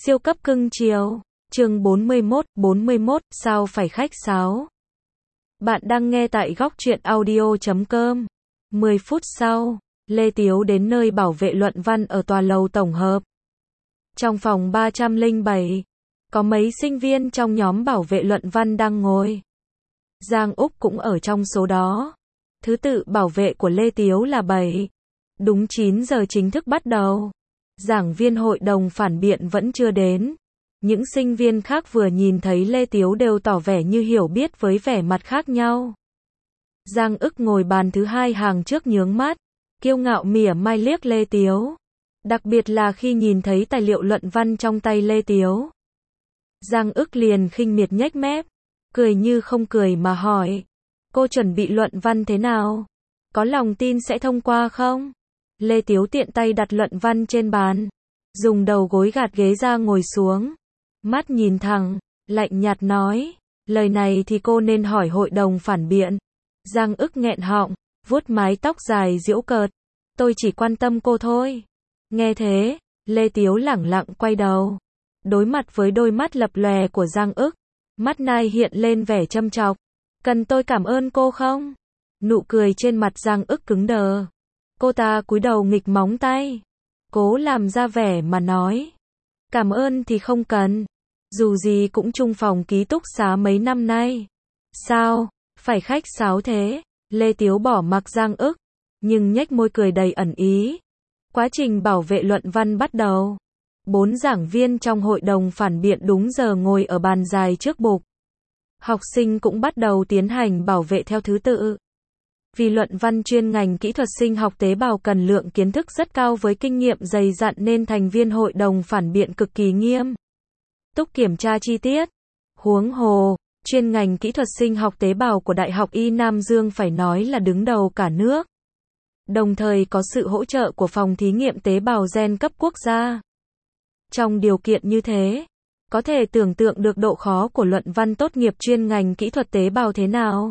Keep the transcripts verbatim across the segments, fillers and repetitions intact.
Siêu cấp cưng chiều. Chương bốn mươi mốt, bốn mươi mốt, sao phải khách sáo. Bạn đang nghe tại góc truyện audio chấm com. mười phút sau, Lê Tiếu đến nơi bảo vệ luận văn ở tòa lầu tổng hợp. Trong phòng ba trăm lẻ bảy, có mấy sinh viên trong nhóm bảo vệ luận văn đang ngồi. Giang Úc cũng ở trong số đó. Thứ tự bảo vệ của Lê Tiếu là bảy. Đúng chín giờ chính thức bắt đầu. Giảng viên hội đồng phản biện vẫn chưa đến. Những sinh viên khác vừa nhìn thấy Lê Tiếu đều tỏ vẻ như hiểu biết với vẻ mặt khác nhau. Giang Ức ngồi bàn thứ hai hàng trước nhướng mắt, kiêu ngạo mỉa mai liếc Lê Tiếu. Đặc biệt là khi nhìn thấy tài liệu luận văn trong tay Lê Tiếu. Giang Ức liền khinh miệt nhếch mép, cười như không cười mà hỏi. Cô chuẩn bị luận văn thế nào? Có lòng tin sẽ thông qua không? Lê Tiếu tiện tay đặt luận văn trên bàn, dùng đầu gối gạt ghế ra ngồi xuống. Mắt nhìn thẳng, lạnh nhạt nói, lời này thì cô nên hỏi hội đồng phản biện. Giang Ức nghẹn họng, vuốt mái tóc dài giễu cợt. Tôi chỉ quan tâm cô thôi. Nghe thế, Lê Tiếu lẳng lặng quay đầu. Đối mặt với đôi mắt lập lòe của Giang Ức, mắt nai hiện lên vẻ châm chọc. Cần tôi cảm ơn cô không? Nụ cười trên mặt Giang Ức cứng đờ. Cô ta cúi đầu nghịch móng tay, cố làm ra vẻ mà nói. Cảm ơn thì không cần. Dù gì cũng chung phòng ký túc xá mấy năm nay. Sao, phải khách sáo thế? Lê Tiếu bỏ mặc Giang Ức, nhưng nhếch môi cười đầy ẩn ý. Quá trình bảo vệ luận văn bắt đầu. Bốn giảng viên trong hội đồng phản biện đúng giờ ngồi ở bàn dài trước bục. Học sinh cũng bắt đầu tiến hành bảo vệ theo thứ tự. Vì luận văn chuyên ngành kỹ thuật sinh học tế bào cần lượng kiến thức rất cao với kinh nghiệm dày dặn nên thành viên hội đồng phản biện cực kỳ nghiêm túc kiểm tra chi tiết. Huống hồ, chuyên ngành kỹ thuật sinh học tế bào của Đại học Y Nam Dương phải nói là đứng đầu cả nước. Đồng thời có sự hỗ trợ của phòng thí nghiệm tế bào gen cấp quốc gia. Trong điều kiện như thế, có thể tưởng tượng được độ khó của luận văn tốt nghiệp chuyên ngành kỹ thuật tế bào thế nào.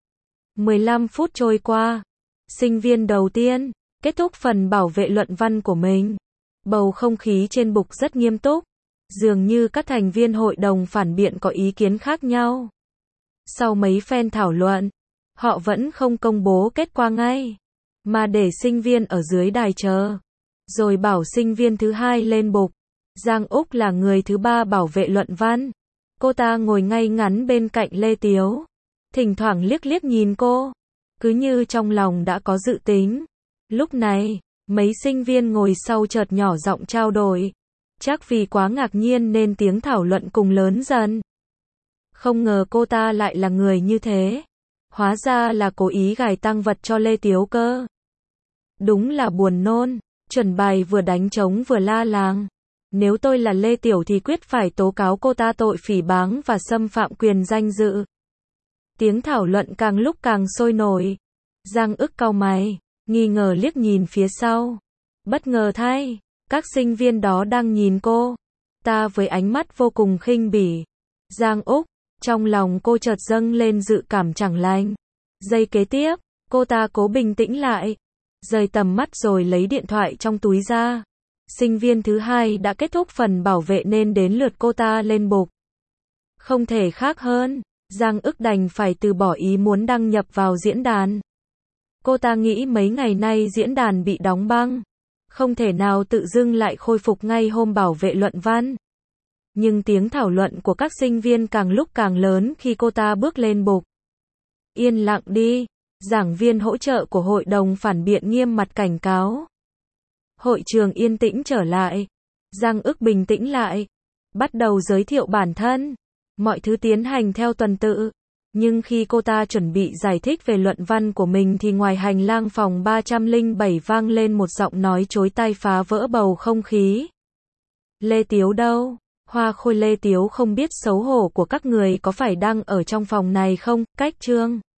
mười lăm phút trôi qua, sinh viên đầu tiên kết thúc phần bảo vệ luận văn của mình. Bầu không khí trên bục rất nghiêm túc, dường như các thành viên hội đồng phản biện có ý kiến khác nhau. Sau mấy phen thảo luận, họ vẫn không công bố kết quả ngay, mà để sinh viên ở dưới đài chờ, rồi bảo sinh viên thứ hai lên bục. Giang Úc là người thứ ba bảo vệ luận văn. Cô ta ngồi ngay ngắn bên cạnh Lê Tiếu, thỉnh thoảng liếc liếc nhìn cô, cứ như trong lòng đã có dự tính. Lúc này, mấy sinh viên ngồi sau chợt nhỏ giọng trao đổi. Chắc vì quá ngạc nhiên nên tiếng thảo luận cùng lớn dần. Không ngờ cô ta lại là người như thế. Hóa ra là cố ý gài tang vật cho Lê Tiếu cơ. Đúng là buồn nôn, chuẩn bài vừa đánh trống vừa la làng. Nếu tôi là Lê Tiểu thì quyết phải tố cáo cô ta tội phỉ báng và xâm phạm quyền danh dự. Tiếng thảo luận càng lúc càng sôi nổi. Giang Ức cau mày, nghi ngờ liếc nhìn phía sau. Bất ngờ thay, các sinh viên đó đang nhìn cô ta với ánh mắt vô cùng khinh bỉ. Giang Úc, trong lòng cô chợt dâng lên dự cảm chẳng lành. Giây kế tiếp, cô ta cố bình tĩnh lại, rời tầm mắt rồi lấy điện thoại trong túi ra. Sinh viên thứ hai đã kết thúc phần bảo vệ nên đến lượt cô ta lên bục. Không thể khác hơn, Giang Ức đành phải từ bỏ ý muốn đăng nhập vào diễn đàn. Cô ta nghĩ mấy ngày nay diễn đàn bị đóng băng, không thể nào tự dưng lại khôi phục ngay hôm bảo vệ luận văn. Nhưng tiếng thảo luận của các sinh viên càng lúc càng lớn khi cô ta bước lên bục. Yên lặng đi, giảng viên hỗ trợ của hội đồng phản biện nghiêm mặt cảnh cáo. Hội trường yên tĩnh trở lại. Giang Ức bình tĩnh lại, bắt đầu giới thiệu bản thân. Mọi thứ tiến hành theo tuần tự. Nhưng khi cô ta chuẩn bị giải thích về luận văn của mình thì ngoài hành lang phòng ba trăm lẻ bảy vang lên một giọng nói chối tai phá vỡ bầu không khí. Lê Tiếu đâu? Hoa khôi Lê Tiếu không biết xấu hổ của các người có phải đang ở trong phòng này không? Cách chương